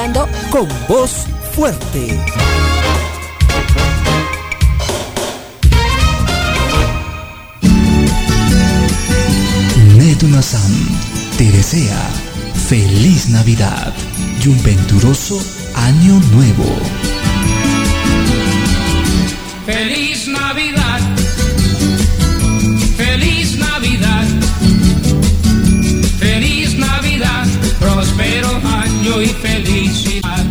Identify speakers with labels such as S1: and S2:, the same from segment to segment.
S1: escuchando
S2: Con Voz Fuerte.
S3: Netunasam te desea feliz Navidad y un venturoso año nuevo.
S4: Feliz Navidad, feliz Navidad, feliz Navidad, próspero año y felicidad.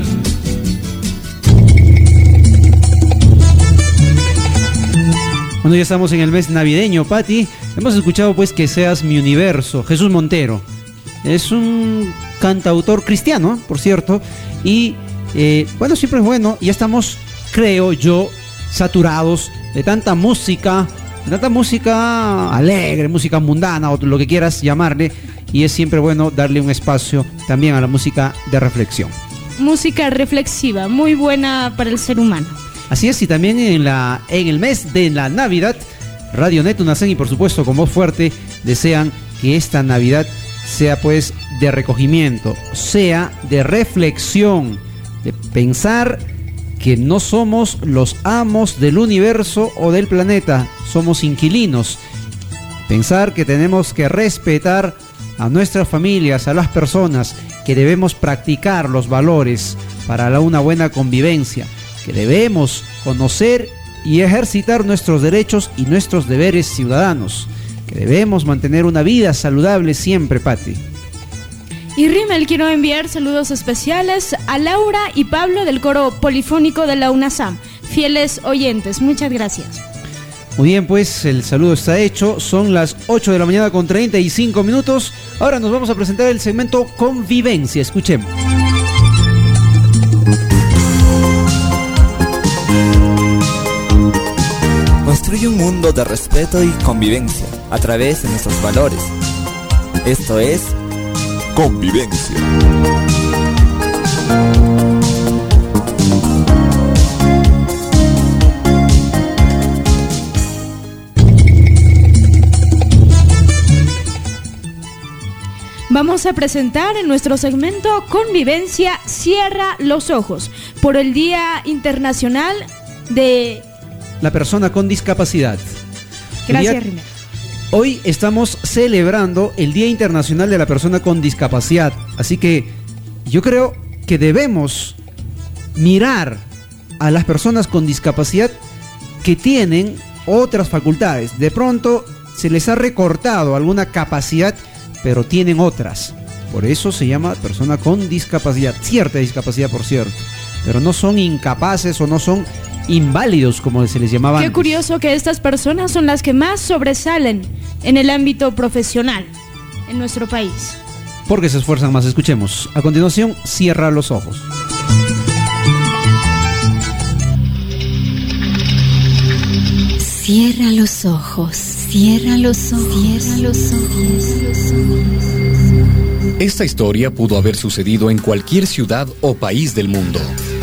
S5: Bueno, ya estamos en el mes navideño, Pati. Hemos escuchado pues Que Seas Mi Universo, Jesús Montero. Es un cantautor cristiano, por cierto. Y bueno, siempre es bueno. Ya estamos, creo yo, saturados de tanta música alegre, música mundana o lo que quieras llamarle. Y es siempre bueno darle un espacio también a la música de reflexión.
S6: Música reflexiva, muy buena para el ser humano.
S5: Así es, y también en el mes de la Navidad, Radio Netunasam y por supuesto Con Voz Fuerte desean que esta Navidad sea pues de recogimiento, sea de reflexión, de pensar que no somos los amos del universo o del planeta, somos inquilinos. Pensar que tenemos que respetar a nuestras familias, a las personas, que debemos practicar los valores para una buena convivencia, que debemos conocer y ejercitar nuestros derechos y nuestros deberes ciudadanos, que debemos mantener una vida saludable siempre, Pati.
S6: Y Rimmel, quiero enviar saludos especiales a Laura y Pablo del coro polifónico de la UNASAM, fieles oyentes, muchas gracias.
S5: Muy bien, pues el saludo está hecho, son las 8 de la mañana con 35 minutos, ahora nos vamos a presentar el segmento Convivencia, escuchemos.
S2: Construye un mundo de respeto y convivencia a través de nuestros valores. Esto es Convivencia.
S6: Vamos a presentar en nuestro segmento Convivencia Cierra los Ojos por el Día Internacional de
S5: la Persona con Discapacidad.
S6: Gracias, Rimmel.
S5: Hoy estamos celebrando el Día Internacional de la Persona con Discapacidad, así que yo creo que debemos mirar a las personas con discapacidad que tienen otras facultades. De pronto se les ha recortado alguna capacidad, pero tienen otras. Por eso se llama persona con discapacidad, cierta discapacidad por cierto, pero no son incapaces o no son inválidos como se les llamaba antes.
S6: Qué curioso que estas personas son las que más sobresalen en el ámbito profesional en nuestro país.
S5: Porque se esfuerzan más. Escuchemos. A continuación, Cierra los Ojos.
S7: Cierra los ojos, cierra los ojos, cierra los ojos.
S8: Esta historia pudo haber sucedido en cualquier ciudad o país del mundo.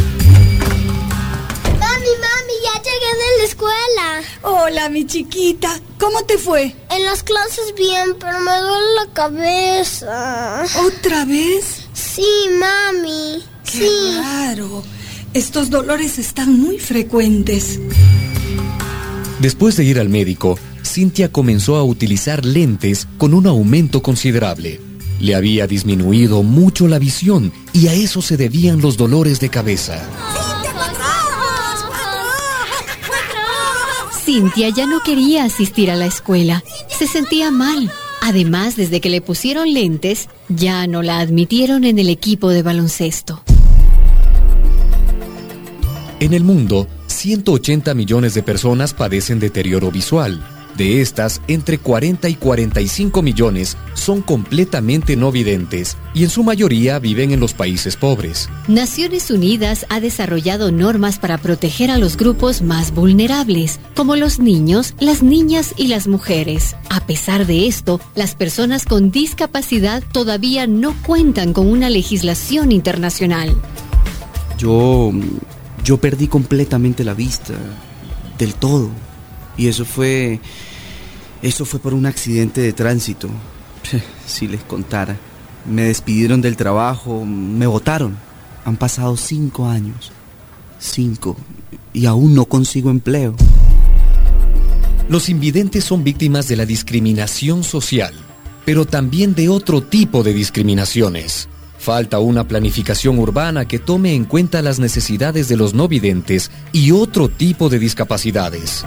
S9: Escuela.
S10: Hola, mi chiquita. ¿Cómo te fue?
S9: En las clases bien, pero me duele la cabeza.
S10: ¿Otra vez?
S9: Sí, mami.
S10: Qué raro. Estos dolores están muy frecuentes.
S8: Después de ir al médico, Cintia comenzó a utilizar lentes con un aumento considerable. Le había disminuido mucho la visión y a eso se debían los dolores de cabeza.
S7: Cintia ya no quería asistir a la escuela. Se sentía mal. Además, desde que le pusieron lentes, ya no la admitieron en el equipo de baloncesto.
S8: En el mundo, 180 millones de personas padecen deterioro visual. De estas, entre 40 y 45 millones son completamente no videntes y en su mayoría viven en los países pobres.
S7: Naciones Unidas ha desarrollado normas para proteger a los grupos más vulnerables, como los niños, las niñas y las mujeres. A pesar de esto, las personas con discapacidad todavía no cuentan con una legislación internacional.
S11: Yo perdí completamente la vista, del todo. Y eso fue por un accidente de tránsito. Si les contara. Me despidieron del trabajo, me botaron. Han pasado 5 años. 5. Y aún no consigo empleo.
S8: Los invidentes son víctimas de la discriminación social, pero también de otro tipo de discriminaciones. Falta una planificación urbana que tome en cuenta las necesidades de los no videntes y otro tipo de discapacidades.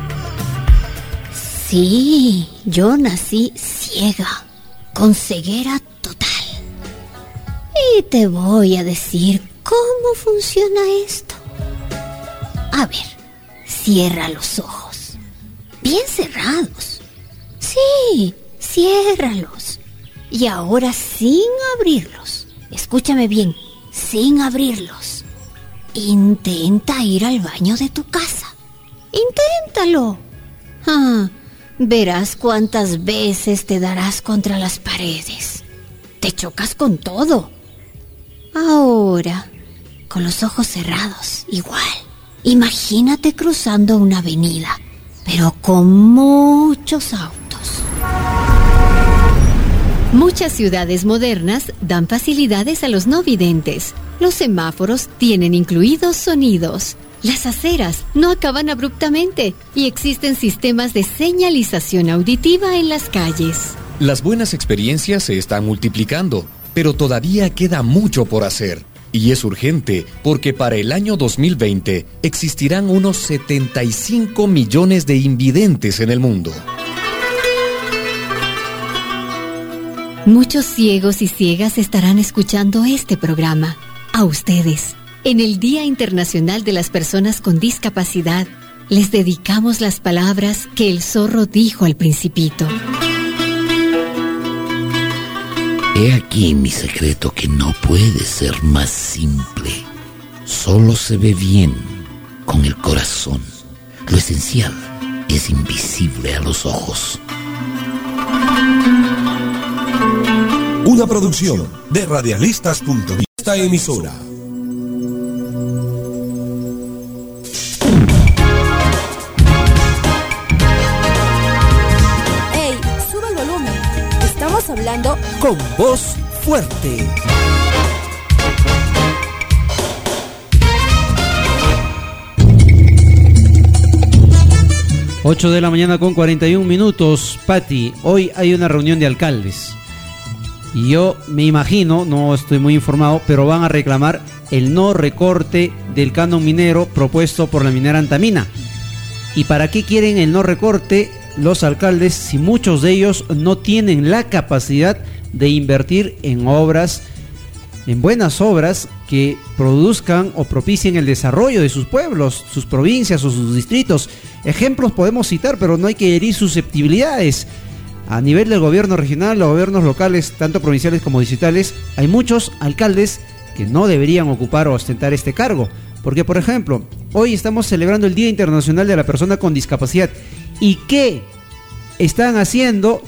S7: Sí, yo nací ciega, con ceguera total. Y te voy a decir cómo funciona esto. A ver, cierra los ojos. Bien cerrados. Sí, ciérralos. Y ahora sin abrirlos. Escúchame bien, sin abrirlos. Intenta ir al baño de tu casa. Inténtalo. Verás cuántas veces te darás contra las paredes. Te chocas con todo. Ahora, con los ojos cerrados, igual. Imagínate cruzando una avenida, pero con muchos autos. Muchas ciudades modernas dan facilidades a los no videntes. Los semáforos tienen incluidos sonidos. Las aceras no acaban abruptamente y existen sistemas de señalización auditiva en las calles.
S8: Las buenas experiencias se están multiplicando, pero todavía queda mucho por hacer. Y es urgente porque para el año 2020 existirán unos 75 millones de invidentes en el mundo.
S7: Muchos ciegos y ciegas estarán escuchando este programa. A ustedes, en el Día Internacional de las Personas con Discapacidad, les dedicamos las palabras que el zorro dijo al Principito.
S1: He aquí mi secreto que no puede ser más simple. Solo se ve bien con el corazón. Lo esencial es invisible a los ojos.
S12: Una producción de Radialistas.net. Esta emisora.
S13: ¡Ey! Sube el volumen. Estamos hablando
S2: con voz fuerte.
S5: Ocho de la mañana con 41 minutos. Pati, hoy hay una reunión de alcaldes. Y yo me imagino, no estoy muy informado, pero van a reclamar el no recorte del canon minero propuesto por la minera Antamina. ¿Y para qué quieren el no recorte los alcaldes si muchos de ellos no tienen la capacidad de invertir en obras, en buenas obras que produzcan o propicien el desarrollo de sus pueblos, sus provincias o sus distritos? Ejemplos podemos citar, pero no hay que herir susceptibilidades. A nivel del gobierno regional, los gobiernos locales, tanto provinciales como distritales, hay muchos alcaldes que no deberían ocupar o ostentar este cargo. Porque, por ejemplo, hoy estamos celebrando el Día Internacional de la Persona con Discapacidad. ¿Y qué están haciendo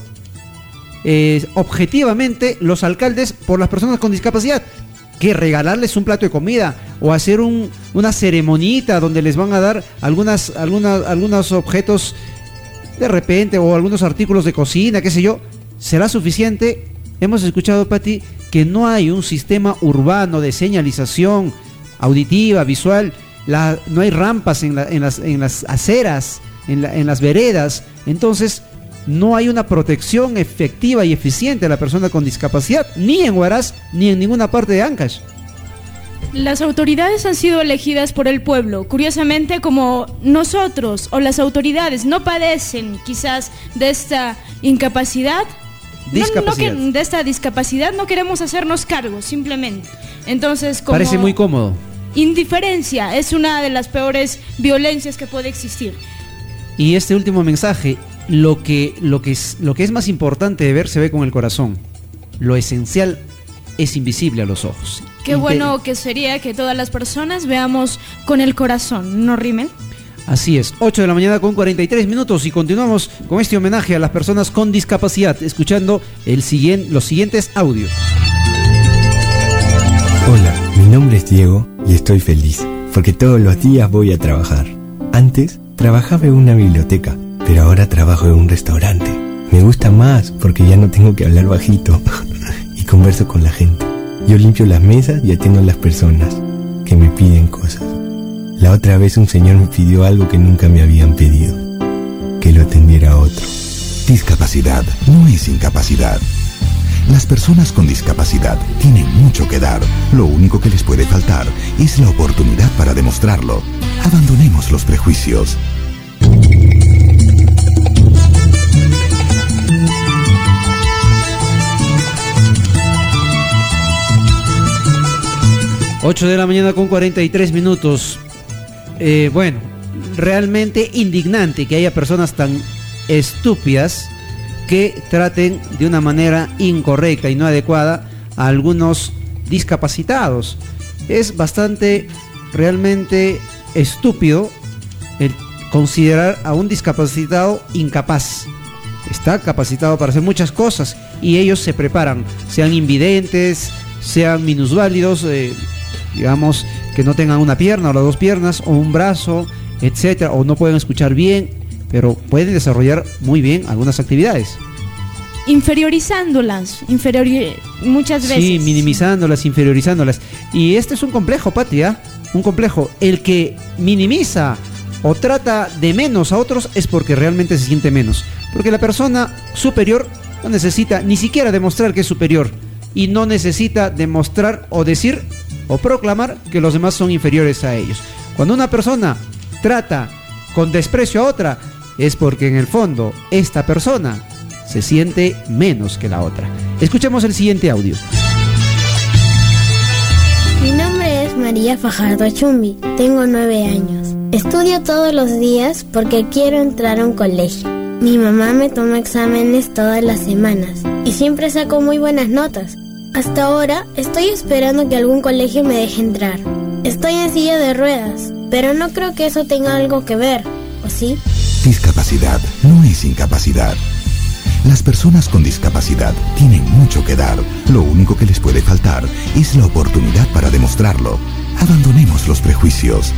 S5: objetivamente los alcaldes por las personas con discapacidad? ¿Que regalarles un plato de comida o hacer una ceremonita donde les van a dar algunos objetos de repente o algunos artículos de cocina, qué sé yo? ¿Será suficiente? Hemos escuchado, Pati, que no hay un sistema urbano de señalización auditiva, visual, no hay rampas en las aceras, en las veredas. Entonces no hay una protección efectiva y eficiente a la persona con discapacidad, ni en Huaraz ni en ninguna parte de Ancash.
S6: Las autoridades han sido elegidas por el pueblo. Curiosamente, como nosotros o las autoridades no padecen quizás de esta incapacidad, de esta discapacidad, no queremos hacernos cargo, simplemente. Entonces, como
S5: parece muy cómodo.
S6: Indiferencia es una de las peores violencias que puede existir.
S5: Y este último mensaje, lo que es más importante de ver se ve con el corazón. Lo esencial es invisible a los ojos.
S6: Qué bueno que sería que todas las personas veamos con el corazón, ¿no, Rimmel?
S5: Así es, 8 de la mañana con 43 minutos y continuamos con este homenaje a las personas con discapacidad, escuchando los siguientes audios.
S14: Hola, mi nombre es Diego y estoy feliz, porque todos los días voy a trabajar. Antes trabajaba en una biblioteca, pero ahora trabajo en un restaurante. Me gusta más porque ya no tengo que hablar bajito y converso con la gente. Yo limpio las mesas y atiendo a las personas. que me piden cosas. La otra vez un señor me pidió algo que nunca me habían pedido, que lo atendiera a otro.
S15: Discapacidad no es incapacidad. Las personas con discapacidad tienen mucho que dar. Lo único que les puede faltar es la oportunidad para demostrarlo. Abandonemos los prejuicios.
S5: Ocho de la mañana con 43 minutos. Bueno, realmente indignante que haya personas tan estúpidas que traten de una manera incorrecta y no adecuada a algunos discapacitados. Es bastante realmente estúpido el considerar a un discapacitado incapaz. Está capacitado para hacer muchas cosas y ellos se preparan, sean invidentes, sean minusválidos, digamos que no tengan una pierna o las dos piernas o un brazo, etcétera, o no pueden escuchar bien, pero pueden desarrollar muy bien algunas actividades.
S6: Inferiorizándolas, muchas veces.
S5: Sí, minimizándolas, inferiorizándolas. Y este es un complejo, Pati, ¿eh? Un complejo. El que minimiza o trata de menos a otros es porque realmente se siente menos. Porque la persona superior no necesita ni siquiera demostrar que es superior. Y no necesita demostrar o decir o proclamar que los demás son inferiores a ellos. Cuando una persona trata con desprecio a otra, es porque en el fondo esta persona se siente menos que la otra. Escuchemos el siguiente audio.
S9: Mi nombre es María Fajardo Chumbi, tengo 9 años. Estudio todos los días porque quiero entrar a un colegio. Mi mamá me toma exámenes todas las semanas y siempre saco muy buenas notas. Hasta ahora estoy esperando que algún colegio me deje entrar. Estoy en silla de ruedas, pero no creo que eso tenga algo que ver, ¿o sí?
S15: Discapacidad no es incapacidad. Las personas con discapacidad tienen mucho que dar. Lo único que les puede faltar es la oportunidad para demostrarlo. Abandonemos los prejuicios.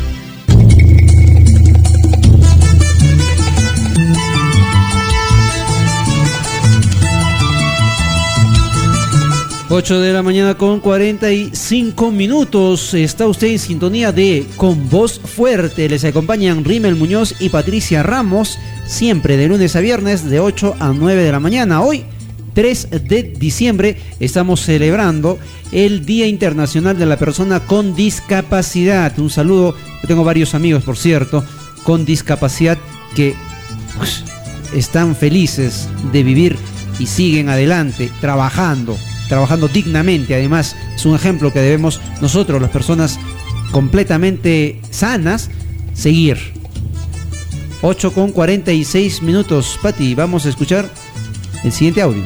S5: Ocho de la mañana con 45 minutos. Está usted en sintonía de Con Voz Fuerte. Les acompañan Rímel Muñoz y Patricia Ramos, siempre de lunes a viernes de 8 a 9 de la mañana. Hoy, 3 de diciembre, estamos celebrando el Día Internacional de la Persona con Discapacidad. Un saludo, yo tengo varios amigos, por cierto, con discapacidad que están felices de vivir y siguen adelante, trabajando dignamente. Además, es un ejemplo que debemos nosotros, las personas completamente sanas, seguir. 8 con 46 minutos. Pati, vamos a escuchar el siguiente audio.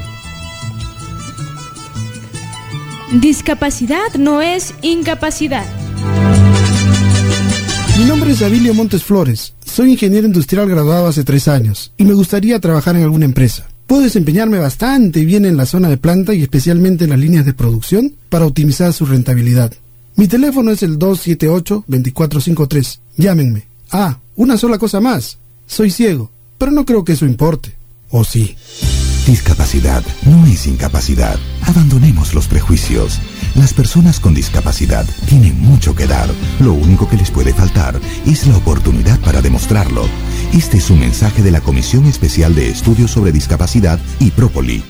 S6: Discapacidad no es incapacidad.
S16: Mi nombre es Abilio Montes Flores. Soy ingeniero industrial graduado hace 3 años y me gustaría trabajar en alguna empresa. Puedo desempeñarme bastante bien en la zona de planta y especialmente en las líneas de producción para optimizar su rentabilidad. Mi teléfono es el 278-2453. Llámenme. Ah, una sola cosa más. Soy ciego, pero no creo que eso importe. ¿O sí?
S15: Discapacidad no es incapacidad. Abandonemos los prejuicios. Las personas con discapacidad tienen mucho que dar. Lo único que les puede faltar es la oportunidad para demostrarlo. Este es un mensaje de la Comisión Especial de Estudios sobre Discapacidad y Própoli.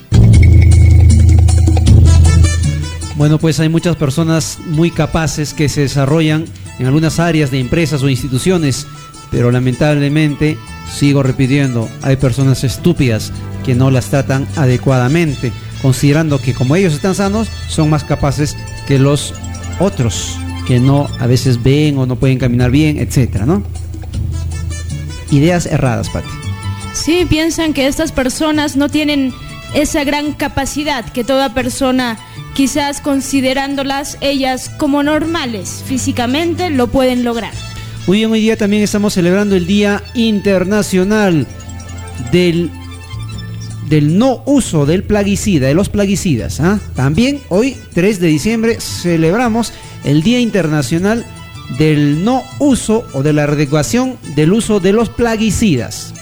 S5: Bueno, pues hay muchas personas muy capaces que se desarrollan en algunas áreas de empresas o instituciones, pero lamentablemente, sigo repitiendo, hay personas estúpidas que no las tratan adecuadamente, considerando que como ellos están sanos, son más capaces que los otros, que no, a veces ven o no pueden caminar bien, etcétera, ¿no? Ideas erradas, Pati.
S6: Sí, piensan que estas personas no tienen esa gran capacidad que toda persona, quizás considerándolas ellas como normales físicamente, lo pueden lograr.
S5: Muy bien, hoy día también estamos celebrando el Día Internacional del no uso del plaguicida, de los plaguicidas, ¿ah? También hoy, 3 de diciembre, celebramos el Día Internacional del no uso o de la erradicación del uso de los plaguicidas.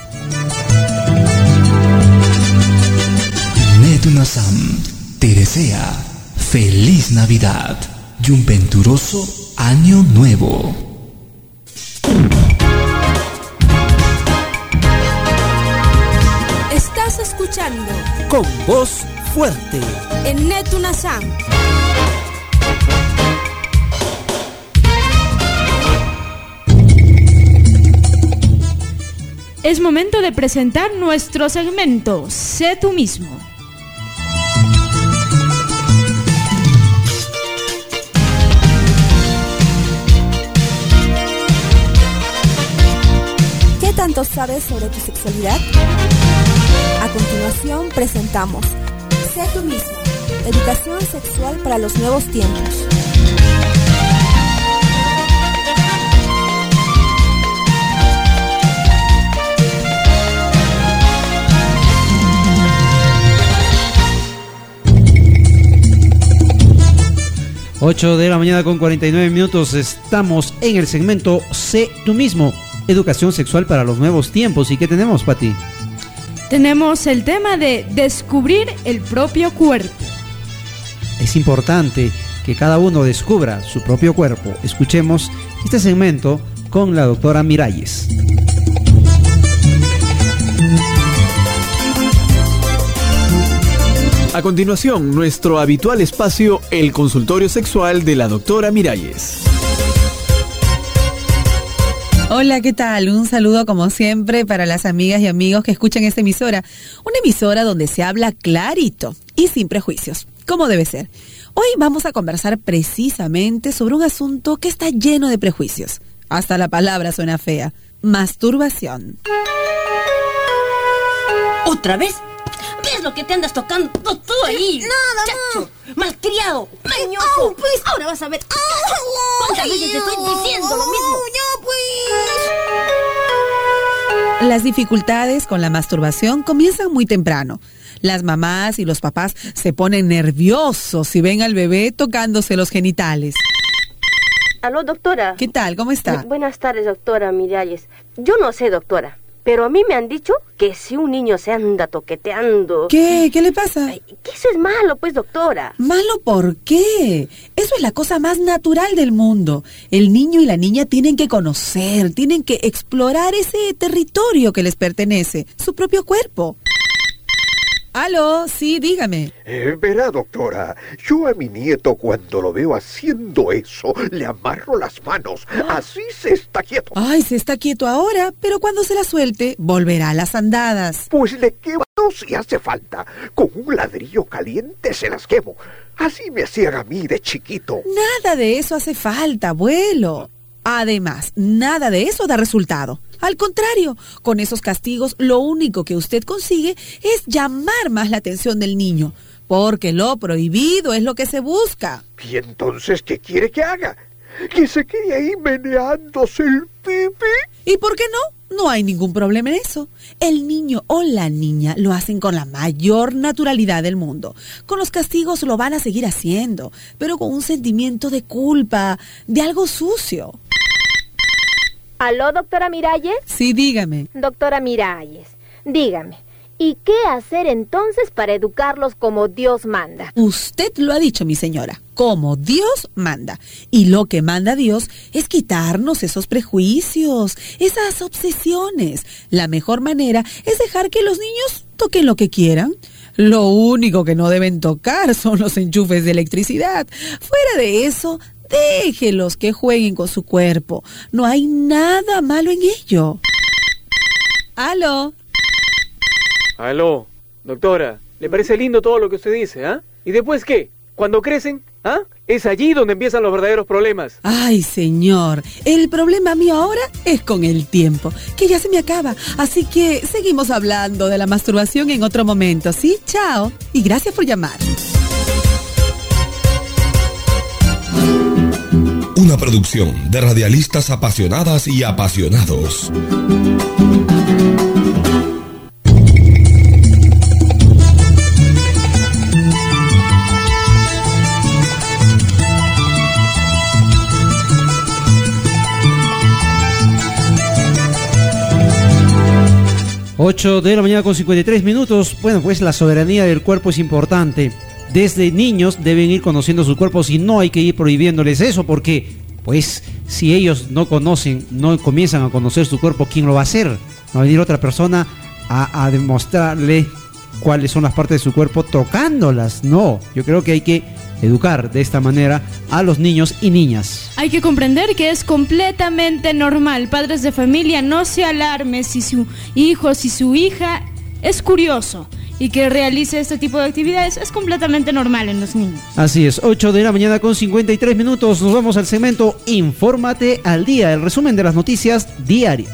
S3: Netunasam te desea feliz Navidad y un venturoso Año Nuevo.
S13: Estás escuchando
S2: Con voz fuerte
S13: en Netunazam.
S6: Es momento de presentar nuestro segmento Sé tú mismo.
S13: ¿Qué tanto sabes sobre tu sexualidad? A continuación presentamos Sé tú mismo, educación sexual para los nuevos tiempos.
S5: Ocho de la mañana con 49 minutos. Estamos en el segmento Sé tú mismo, educación sexual para los nuevos tiempos. ¿Y qué tenemos, Pati?
S6: Tenemos el tema de descubrir el propio cuerpo.
S5: Es importante que cada uno descubra su propio cuerpo. Escuchemos este segmento con la doctora Miralles.
S17: A continuación, nuestro habitual espacio, el consultorio sexual de la doctora Miralles.
S18: Hola, ¿qué tal? Un saludo como siempre para las amigas y amigos que escuchan esta emisora. Una emisora donde se habla clarito y sin prejuicios, como debe ser. Hoy vamos a conversar precisamente sobre un asunto que está lleno de prejuicios. Hasta la palabra suena fea. Masturbación.
S19: ¿Otra vez? ¿Qué es lo que te andas tocando tú ahí?
S9: Nada,
S19: chacho, malcriado, mañoso. Pues. Ahora vas a ver. ¿Cuántas veces te estoy diciendo lo mismo?
S9: Ya pues.
S18: Las dificultades con la masturbación comienzan muy temprano. Las mamás y los papás se ponen nerviosos si ven al bebé tocándose los genitales.
S20: Aló, doctora.
S18: ¿Qué tal? ¿Cómo está?
S20: Buenas tardes, doctora Miralles. Yo no sé, doctora, pero a mí me han dicho que si un niño se anda toqueteando...
S18: ¿Qué? ¿Qué le pasa?
S20: Que eso es malo, pues, doctora.
S18: ¿Malo por qué? Eso es la cosa más natural del mundo. El niño y la niña tienen que conocer, tienen que explorar ese territorio que les pertenece, su propio cuerpo. Aló, sí, dígame.
S21: Verá, doctora, yo a mi nieto cuando lo veo haciendo eso, le amarro las manos, así se está quieto.
S18: Ay, se está quieto ahora, pero cuando se la suelte, volverá a las andadas.
S21: Pues le quemo si hace falta, con un ladrillo caliente se las quemo, así me hacían a mí de chiquito.
S18: Nada de eso hace falta, abuelo. Además, nada de eso da resultado. Al contrario, con esos castigos lo único que usted consigue es llamar más la atención del niño, porque lo prohibido es lo que se busca.
S21: ¿Y entonces qué quiere que haga? ¿Que se quede ahí meneándose el pipí?
S18: ¿Y por qué no? No hay ningún problema en eso. El niño o la niña lo hacen con la mayor naturalidad del mundo. Con los castigos lo van a seguir haciendo, pero con un sentimiento de culpa, de algo sucio.
S20: ¿Aló, doctora Miralles?
S18: Sí, dígame.
S20: Doctora Miralles, dígame, ¿y qué hacer entonces para educarlos como Dios manda?
S18: Usted lo ha dicho, mi señora, como Dios manda. Y lo que manda Dios es quitarnos esos prejuicios, esas obsesiones. La mejor manera es dejar que los niños toquen lo que quieran. Lo único que no deben tocar son los enchufes de electricidad. Fuera de eso, déjelos que jueguen con su cuerpo. No hay nada malo en ello. ¿Aló?
S17: Aló, doctora, ¿le parece lindo todo lo que usted dice, ah? ¿Y después qué? ¿Cuando crecen? ¿Ah? Es allí donde empiezan los verdaderos problemas.
S18: Ay, señor, el problema mío ahora es con el tiempo, que ya se me acaba. Así que seguimos hablando de la masturbación en otro momento, ¿sí? Chao, y gracias por llamar.
S12: Una producción de radialistas apasionadas y apasionados.
S5: Ocho de la mañana con 53 minutos. Bueno, pues la soberanía del cuerpo es importante. Desde niños deben ir conociendo su cuerpo, si no hay que ir prohibiéndoles eso, porque pues si ellos no comienzan a conocer su cuerpo, ¿quién lo va a hacer? No va a venir otra persona a demostrarle cuáles son las partes de su cuerpo tocándolas. No, yo creo que hay que educar de esta manera a los niños y niñas.
S6: Hay que comprender que es completamente normal. Padres de familia, no se alarme si su hijo, si su hija es curioso y que realice este tipo de actividades. Es completamente normal en los niños.
S5: Así es, 8 de la mañana con 53 minutos. Nos vamos al segmento Infórmate al Día, el resumen de las noticias diarias.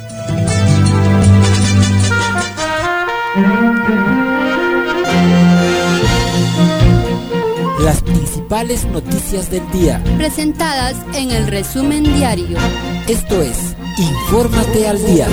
S4: Las principales noticias del día,
S22: presentadas en el resumen diario.
S4: Esto es Infórmate al Día.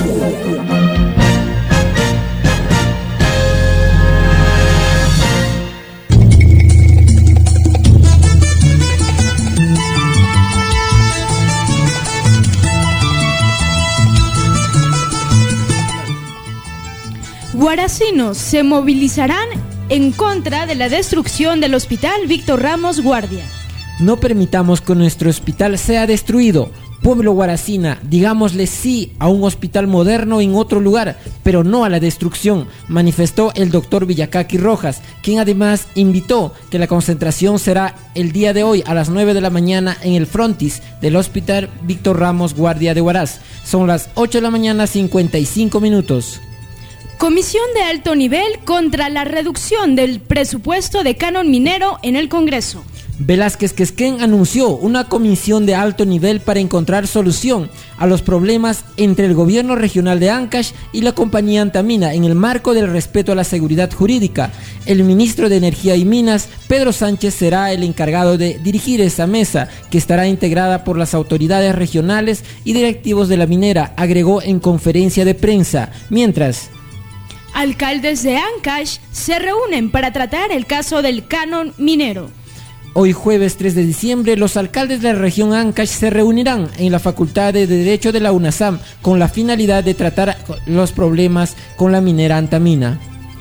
S6: Guaracinos se movilizarán en contra de la destrucción del Hospital Víctor Ramos Guardia.
S23: No permitamos que nuestro hospital sea destruido. Pueblo Guaracina, digámosle sí a un hospital moderno en otro lugar, pero no a la destrucción, manifestó el doctor Villacaqui Rojas, quien además invitó que la concentración será el día de hoy a las 9 de la mañana en el frontis del Hospital Víctor Ramos Guardia de Huaraz. Son las 8 de la mañana 55 minutos.
S6: Comisión de alto nivel contra la reducción del presupuesto de canon minero en el Congreso.
S23: Velázquez Quesquén anunció una comisión de alto nivel para encontrar solución a los problemas entre el gobierno regional de Ancash y la compañía Antamina en el marco del respeto a la seguridad jurídica. El ministro de Energía y Minas, Pedro Sánchez, será el encargado de dirigir esa mesa, que estará integrada por las autoridades regionales y directivos de la minera, agregó en conferencia de prensa. Mientras,
S6: alcaldes de Ancash se reúnen para tratar el caso del canon minero.
S23: Hoy jueves 3 de diciembre, los alcaldes de la región Ancash se reunirán en la Facultad de Derecho de la UNASAM con la finalidad de tratar los problemas con la minera Antamina.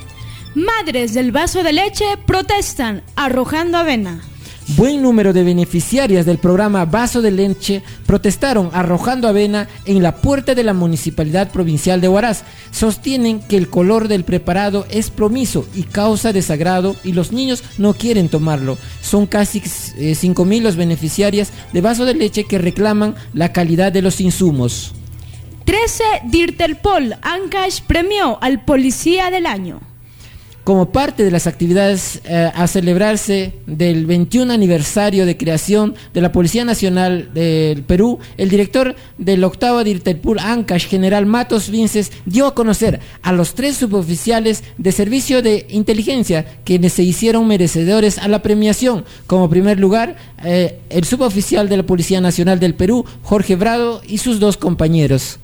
S6: Madres del vaso de leche protestan arrojando avena.
S23: Buen número de beneficiarias del programa Vaso de Leche protestaron arrojando avena en la puerta de la Municipalidad Provincial de Huaraz. Sostienen que el color del preparado es plomizo y causa desagrado y los niños no quieren tomarlo. Son casi 5,000 los beneficiarias de Vaso de Leche que reclaman la calidad de los insumos.
S6: 13 Dirtelpol Ancash premió al Policía del Año.
S23: Como parte de las actividades a celebrarse del 21 aniversario de creación de la Policía Nacional del Perú, el director del 8º Dirtelpol Ancash, general Matos Vinces, dio a conocer a los 3 suboficiales de servicio de inteligencia quienes se hicieron merecedores a la premiación. Como primer lugar, el suboficial de la Policía Nacional del Perú, Jorge Brado, y sus 2 compañeros.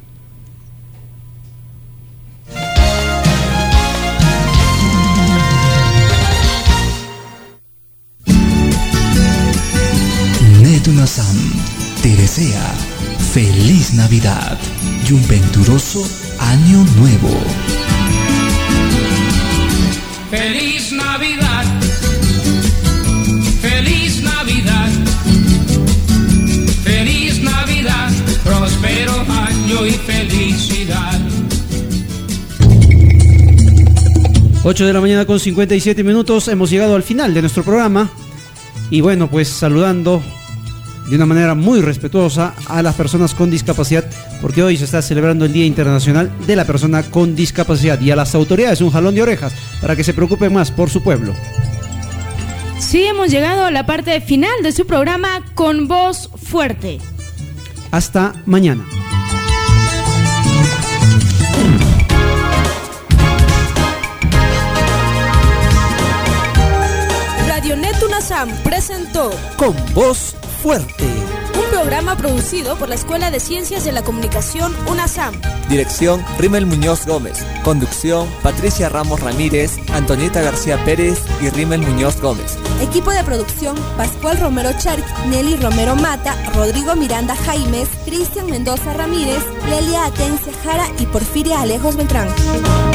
S3: Netunasam te desea feliz Navidad y un venturoso año nuevo.
S24: Feliz Navidad, feliz Navidad, feliz Navidad, próspero año y felicidad.
S5: 8 de la mañana con 57 minutos, hemos llegado al final de nuestro programa y bueno, pues saludando de una manera muy respetuosa a las personas con discapacidad, porque hoy se está celebrando el Día Internacional de la Persona con Discapacidad, y a las autoridades un jalón de orejas para que se preocupen más por su pueblo.
S6: Sí, hemos llegado a la parte final de su programa Con Voz Fuerte.
S5: Hasta mañana.
S13: Radio Net UNASAM presentó
S4: Con Voz Fuerte,
S13: un programa producido por la Escuela de Ciencias de la Comunicación UNASAM.
S2: Dirección Rímel Muñoz Gómez. Conducción Patricia Ramos Ramírez, Antonieta García Pérez y Rímel Muñoz Gómez.
S13: Equipo de producción: Pascual Romero Charqui, Nelly Romero Mata, Rodrigo Miranda Jaimes, Cristian Mendoza Ramírez, Lelia Atencia Jara y Porfiria Alejos Beltrán.